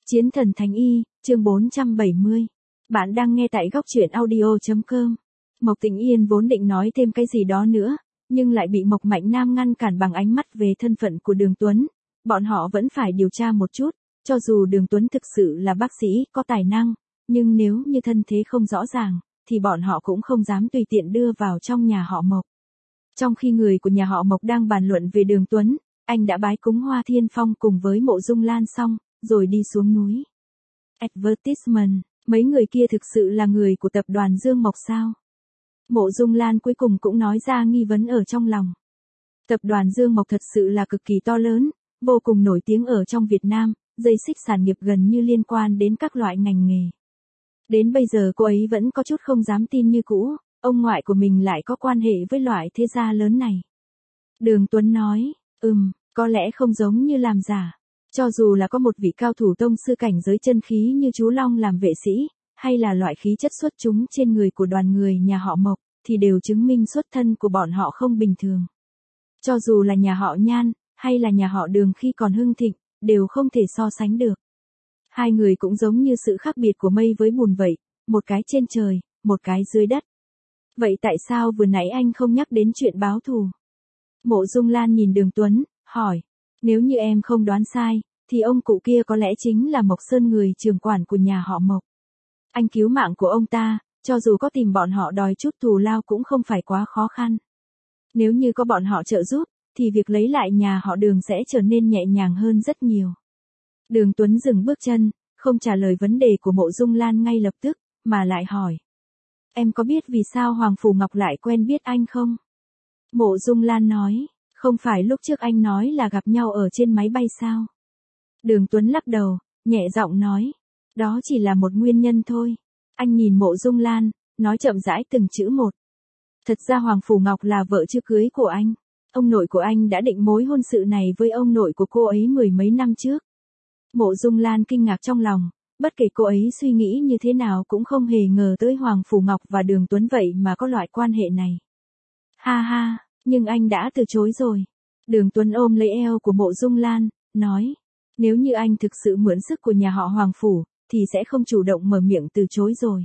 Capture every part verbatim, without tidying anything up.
Chiến thần Thánh Y, chương bốn trăm bảy mươi. Bạn đang nghe tại góc truyện audio chấm com. Mộc Tĩnh Yên vốn định nói thêm cái gì đó nữa, nhưng lại bị Mộc Mạnh Nam ngăn cản bằng ánh mắt về thân phận của Đường Tuấn. Bọn họ vẫn phải điều tra một chút, cho dù Đường Tuấn thực sự là bác sĩ, có tài năng, nhưng nếu như thân thế không rõ ràng, thì bọn họ cũng không dám tùy tiện đưa vào trong nhà họ Mộc. Trong khi người của nhà họ Mộc đang bàn luận về Đường Tuấn, anh đã bái cúng Hoa Thiên Phong cùng với Mộ Dung Lan xong, rồi đi xuống núi. Advertisement, mấy người kia thực sự là người của tập đoàn Dương Mộc sao? Mộ Dung Lan cuối cùng cũng nói ra nghi vấn ở trong lòng. Tập đoàn Dương Mộc thật sự là cực kỳ to lớn, vô cùng nổi tiếng ở trong Việt Nam, dây xích sản nghiệp gần như liên quan đến các loại ngành nghề. Đến bây giờ cô ấy vẫn có chút không dám tin như cũ, ông ngoại của mình lại có quan hệ với loại thế gia lớn này. Đường Tuấn nói, ừm, có lẽ không giống như làm giả. Cho dù là có một vị cao thủ tông sư cảnh giới chân khí như chú Long làm vệ sĩ, hay là loại khí chất xuất chúng trên người của đoàn người nhà họ Mộc, thì đều chứng minh xuất thân của bọn họ không bình thường. Cho dù là nhà họ Nhan, hay là nhà họ Đường khi còn hưng thịnh, đều không thể so sánh được. Hai người cũng giống như sự khác biệt của mây với bùn vậy, một cái trên trời, một cái dưới đất. Vậy tại sao vừa nãy anh không nhắc đến chuyện báo thù? Mộ Dung Lan nhìn Đường Tuấn, hỏi. Nếu như em không đoán sai, thì ông cụ kia có lẽ chính là Mộc Sơn, người trưởng quản của nhà họ Mộc. Anh cứu mạng của ông ta, cho dù có tìm bọn họ đòi chút thù lao cũng không phải quá khó khăn. Nếu như có bọn họ trợ giúp, thì việc lấy lại nhà họ Đường sẽ trở nên nhẹ nhàng hơn rất nhiều. Đường Tuấn dừng bước chân, không trả lời vấn đề của Mộ Dung Lan ngay lập tức, mà lại hỏi. Em có biết vì sao Hoàng Phủ Ngọc lại quen biết anh không? Mộ Dung Lan nói. Không phải lúc trước anh nói là gặp nhau ở trên máy bay sao? Đường Tuấn lắc đầu, nhẹ giọng nói. Đó chỉ là một nguyên nhân thôi. Anh nhìn Mộ Dung Lan, nói chậm rãi từng chữ một. Thật ra Hoàng Phủ Ngọc là vợ chưa cưới của anh. Ông nội của anh đã định mối hôn sự này với ông nội của cô ấy mười mấy năm trước. Mộ Dung Lan kinh ngạc trong lòng, bất kể cô ấy suy nghĩ như thế nào cũng không hề ngờ tới Hoàng Phủ Ngọc và Đường Tuấn vậy mà có loại quan hệ này. Ha ha. Nhưng anh đã từ chối rồi. Đường Tuấn ôm lấy eo của Mộ Dung Lan, nói. Nếu như anh thực sự mượn sức của nhà họ Hoàng Phủ, thì sẽ không chủ động mở miệng từ chối rồi.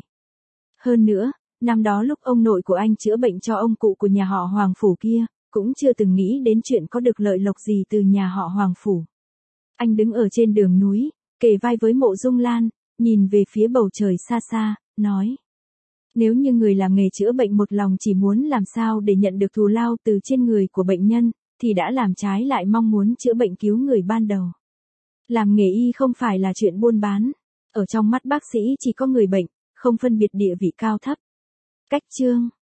Hơn nữa, năm đó lúc ông nội của anh chữa bệnh cho ông cụ của nhà họ Hoàng Phủ kia, cũng chưa từng nghĩ đến chuyện có được lợi lộc gì từ nhà họ Hoàng Phủ. Anh đứng ở trên đường núi, kề vai với Mộ Dung Lan, nhìn về phía bầu trời xa xa, nói. Nếu như người làm nghề chữa bệnh một lòng chỉ muốn làm sao để nhận được thù lao từ trên người của bệnh nhân, thì đã làm trái lại mong muốn chữa bệnh cứu người ban đầu. Làm nghề y không phải là chuyện buôn bán. Ở trong mắt bác sĩ chỉ có người bệnh, không phân biệt địa vị cao thấp. Cách chương